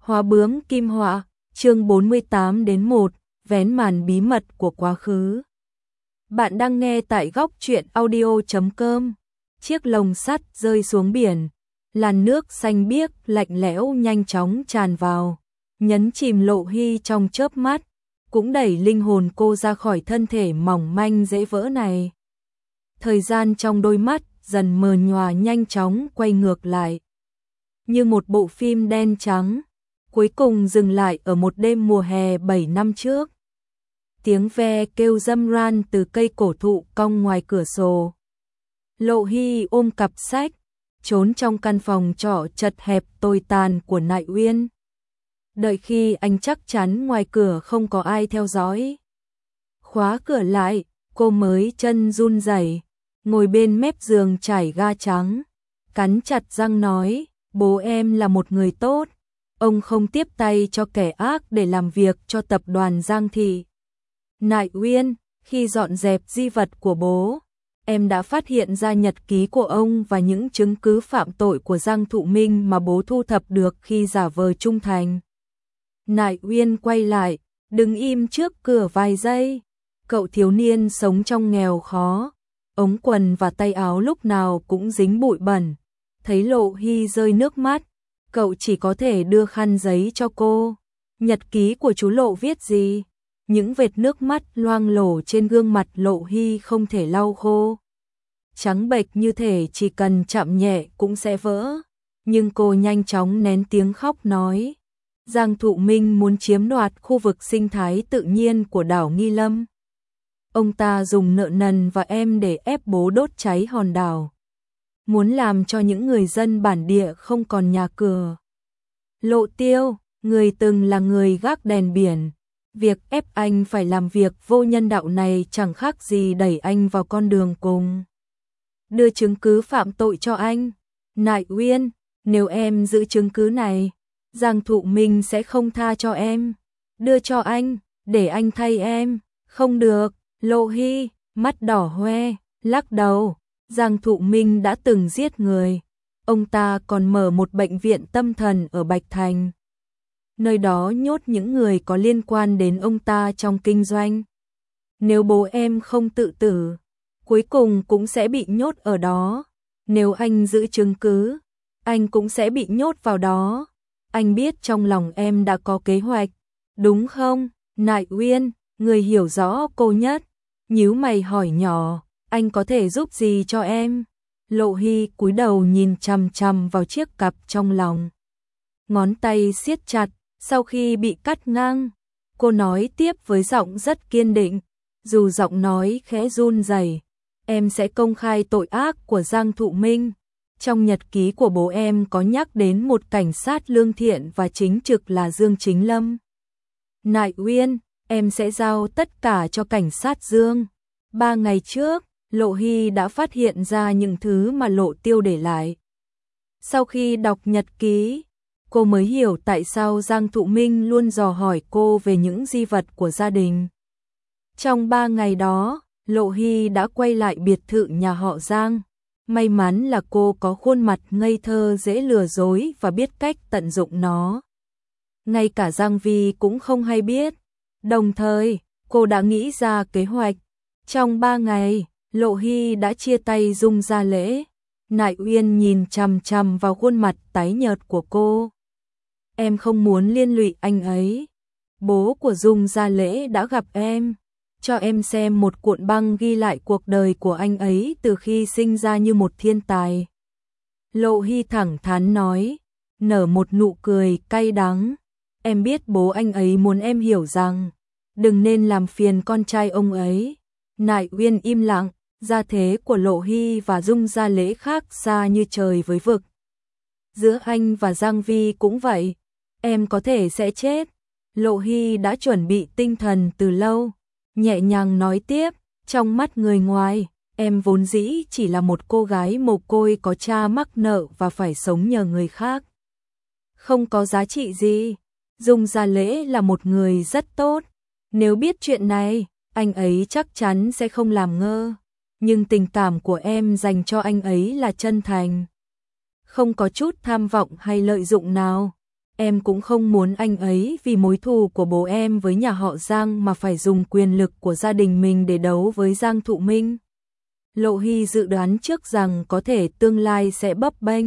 Hóa bướm kim họa, chương 48-1, vén màn bí mật của quá khứ. Bạn đang nghe tại góc truyện audio.com. Chiếc lồng sắt rơi xuống biển, làn nước xanh biếc lạnh lẽo nhanh chóng tràn vào, nhấn chìm Lộ Hy trong chớp mắt, cũng đẩy linh hồn cô ra khỏi thân thể mỏng manh dễ vỡ này. Thời gian trong đôi mắt dần mờ nhòa nhanh chóng quay ngược lại. Như một bộ phim đen trắng, cuối cùng dừng lại ở một đêm mùa hè 7 năm trước. Tiếng ve kêu râm ran từ cây cổ thụ cong ngoài cửa sổ. Lộ Hy ôm cặp sách, trốn trong căn phòng trọ chật hẹp tồi tàn của Nại Uyên. Đợi khi anh chắc chắn ngoài cửa không có ai theo dõi, khóa cửa lại, cô mới chân run rẩy, ngồi bên mép giường trải ga trắng, cắn chặt răng nói, bố em là một người tốt, ông không tiếp tay cho kẻ ác để làm việc cho tập đoàn Giang Thị. Nại Uyên, khi dọn dẹp di vật của bố, em đã phát hiện ra nhật ký của ông và những chứng cứ phạm tội của Giang Thụ Minh mà bố thu thập được khi giả vờ trung thành. Nại Uyên quay lại, đứng im trước cửa vài giây. Cậu thiếu niên sống trong nghèo khó, ống quần và tay áo lúc nào cũng dính bụi bẩn. Thấy Lộ Hy rơi nước mắt, cậu chỉ có thể đưa khăn giấy cho cô. Nhật ký của chú Lộ viết gì? Những vệt nước mắt loang lổ trên gương mặt Lộ Hy không thể lau khô. Trắng bệch như thể chỉ cần chạm nhẹ cũng sẽ vỡ. Nhưng cô nhanh chóng nén tiếng khóc nói, Giang Thụ Minh muốn chiếm đoạt khu vực sinh thái tự nhiên của đảo Nghi Lâm. Ông ta dùng nợ nần và em để ép bố đốt cháy hòn đảo, muốn làm cho những người dân bản địa không còn nhà cửa. Lộ Tiêu, người từng là người gác đèn biển, việc ép anh phải làm việc vô nhân đạo này chẳng khác gì đẩy anh vào con đường cùng. Đưa chứng cứ phạm tội cho anh. Nại Uyên, nếu em giữ chứng cứ này, Giang Thụ Minh sẽ không tha cho em. Đưa cho anh, để anh thay em. Không được. Lộ Hy, mắt đỏ hoe, lắc đầu. Giang Thụ Minh đã từng giết người. Ông ta còn mở một bệnh viện tâm thần ở Bạch Thành. Nơi đó nhốt những người có liên quan đến ông ta trong kinh doanh. Nếu bố em không tự tử, cuối cùng cũng sẽ bị nhốt ở đó. Nếu anh giữ chứng cứ, anh cũng sẽ bị nhốt vào đó. Anh biết trong lòng em đã có kế hoạch, đúng không? Nại Uyên, người hiểu rõ cô nhất, nhíu mày hỏi nhỏ, anh có thể giúp gì cho em? Lộ Hy cúi đầu nhìn chằm chằm vào chiếc cặp trong lòng. Ngón tay siết chặt, sau khi bị cắt ngang, cô nói tiếp với giọng rất kiên định, dù giọng nói khẽ run rẩy, em sẽ công khai tội ác của Giang Thụ Minh. Trong nhật ký của bố em có nhắc đến một cảnh sát lương thiện và chính trực là Dương Chính Lâm. Nại Uyên, em sẽ giao tất cả cho cảnh sát Dương. 3 ngày trước, Lộ Hy đã phát hiện ra những thứ mà Lộ Tiêu để lại. Sau khi đọc nhật ký, cô mới hiểu tại sao Giang Thụ Minh luôn dò hỏi cô về những di vật của gia đình. Trong 3 ngày đó, Lộ Hy đã quay lại biệt thự nhà họ Giang. May mắn là cô có khuôn mặt ngây thơ dễ lừa dối và biết cách tận dụng nó. Ngay cả Giang Vi cũng không hay biết. Đồng thời, cô đã nghĩ ra kế hoạch. Trong 3 ngày, Lộ Hy đã chia tay Dung Gia Lễ. Nại Uyên nhìn chằm chằm vào khuôn mặt tái nhợt của cô. Em không muốn liên lụy anh ấy. Bố của Dung Gia Lễ đã gặp em, cho em xem một cuộn băng ghi lại cuộc đời của anh ấy từ khi sinh ra như một thiên tài. Lộ Hy thẳng thắn nói, nở một nụ cười cay đắng. Em biết bố anh ấy muốn em hiểu rằng, đừng nên làm phiền con trai ông ấy. Nại Uyên im lặng, gia thế của Lộ Hy và Dung Gia Lễ khác xa như trời với vực. Giữa anh và Giang Vi cũng vậy, em có thể sẽ chết. Lộ Hy đã chuẩn bị tinh thần từ lâu, nhẹ nhàng nói tiếp, trong mắt người ngoài, em vốn dĩ chỉ là một cô gái mồ côi có cha mắc nợ và phải sống nhờ người khác. Không có giá trị gì. Dung Gia Lễ là một người rất tốt. Nếu biết chuyện này, anh ấy chắc chắn sẽ không làm ngơ. Nhưng tình cảm của em dành cho anh ấy là chân thành, không có chút tham vọng hay lợi dụng nào. em cũng không muốn anh ấy vì mối thù của bố em với nhà họ Giang mà phải dùng quyền lực của gia đình mình để đấu với Giang Thụ Minh. Lộ Hy dự đoán trước rằng có thể tương lai sẽ bấp bênh.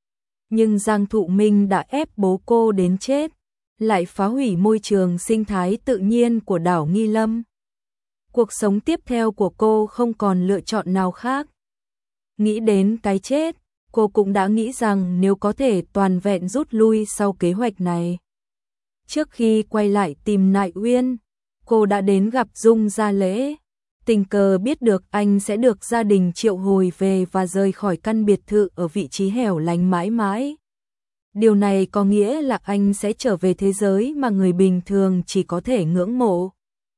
Nhưng Giang Thụ Minh đã ép bố cô đến chết, lại phá hủy môi trường sinh thái tự nhiên của đảo Nghi Lâm. Cuộc sống tiếp theo của cô không còn lựa chọn nào khác. Nghĩ đến cái chết, cô cũng đã nghĩ rằng nếu có thể toàn vẹn rút lui sau kế hoạch này. Trước khi quay lại tìm Nại Uyên, cô đã đến gặp Dung Gia Lễ. Tình cờ biết được anh sẽ được gia đình triệu hồi về và rời khỏi căn biệt thự ở vị trí hẻo lánh mãi mãi. Điều này có nghĩa là anh sẽ trở về thế giới mà người bình thường chỉ có thể ngưỡng mộ.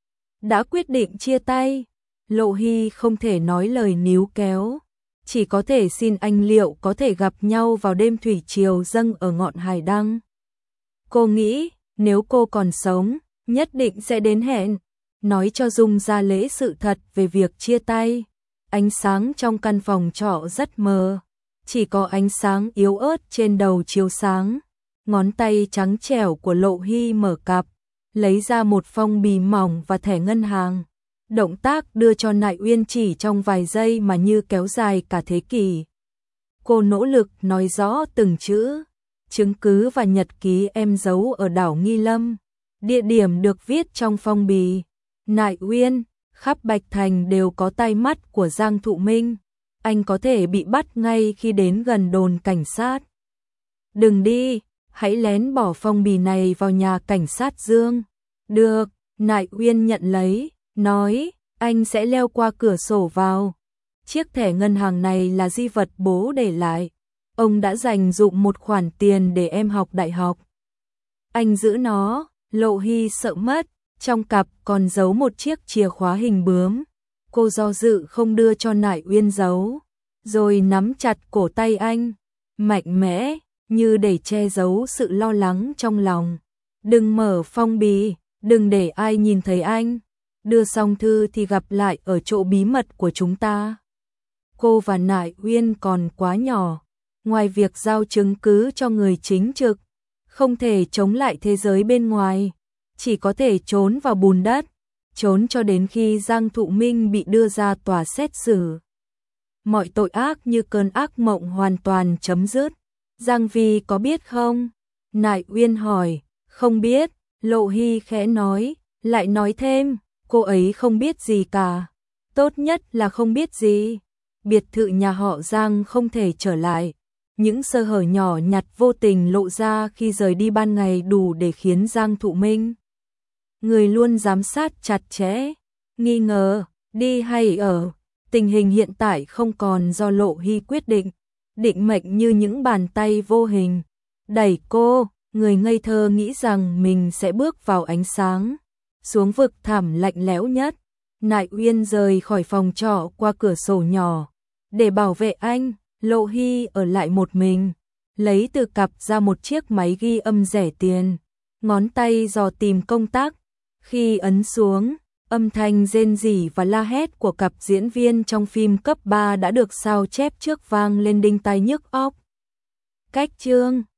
Đã quyết định chia tay, Lộ Hy không thể nói lời níu kéo, chỉ có thể xin anh liệu có thể gặp nhau vào đêm thủy triều dâng ở ngọn hải đăng. Cô nghĩ, nếu cô còn sống, nhất định sẽ đến hẹn, nói cho Dung Gia Lễ sự thật về việc chia tay. Ánh sáng trong căn phòng trọ rất mờ, chỉ có ánh sáng yếu ớt trên đầu chiếu sáng. Ngón tay trắng trẻo của Lộ Hy mở cặp, lấy ra một phong bì mỏng và thẻ ngân hàng. Động tác đưa cho Nại Uyên chỉ trong vài giây mà như kéo dài cả thế kỷ. Cô nỗ lực nói rõ từng chữ, chứng cứ và nhật ký em giấu ở đảo Nghi Lâm. Địa điểm được viết trong phong bì. Nại Uyên, khắp Bạch Thành đều có tai mắt của Giang Thụ Minh. Anh có thể bị bắt ngay khi đến gần đồn cảnh sát. Đừng đi, hãy lén bỏ phong bì này vào nhà cảnh sát Dương. Được, Nại Uyên nhận lấy, nói, anh sẽ leo qua cửa sổ vào. Chiếc thẻ ngân hàng này là di vật bố để lại. Ông đã dành dụm một khoản tiền để em học đại học. Anh giữ nó. Lộ Hy sợ mất, trong cặp còn giấu một chiếc chìa khóa hình bướm. Cô do dự không đưa cho Nại Uyên giấu, rồi nắm chặt cổ tay anh, mạnh mẽ, như để che giấu sự lo lắng trong lòng. Đừng mở phong bì, đừng để ai nhìn thấy anh. Đưa xong thư thì gặp lại ở chỗ bí mật của chúng ta. Cô và Nại Uyên còn quá nhỏ, ngoài việc giao chứng cứ cho người chính trực, không thể chống lại thế giới bên ngoài, chỉ có thể trốn vào bùn đất, trốn cho đến khi Giang Thụ Minh bị đưa ra tòa xét xử. Mọi tội ác như cơn ác mộng hoàn toàn chấm dứt. Giang Vi có biết không? Nại Uyên hỏi. Không biết, Lộ Hy khẽ nói, lại nói thêm, cô ấy không biết gì cả. Tốt nhất là không biết gì. Biệt thự nhà họ Giang không thể trở lại. Những sơ hở nhỏ nhặt vô tình lộ ra khi rời đi ban ngày đủ để khiến Giang Thụ Minh, người luôn giám sát chặt chẽ, nghi ngờ, đi hay ở. Tình hình hiện tại không còn do Lộ Hy quyết định, định mệnh như những bàn tay vô hình đẩy cô, người ngây thơ nghĩ rằng mình sẽ bước vào ánh sáng, xuống vực thẳm lạnh lẽo nhất. Nại Uyên rời khỏi phòng trọ qua cửa sổ nhỏ. Để bảo vệ anh, Lộ Hy ở lại một mình, lấy từ cặp ra một chiếc máy ghi âm rẻ tiền, ngón tay dò tìm công tắc. Khi ấn xuống, âm thanh rên rỉ và la hét của cặp diễn viên trong phim cấp 3 đã được sao chép trước vang lên đinh tai nhức óc. Cách chương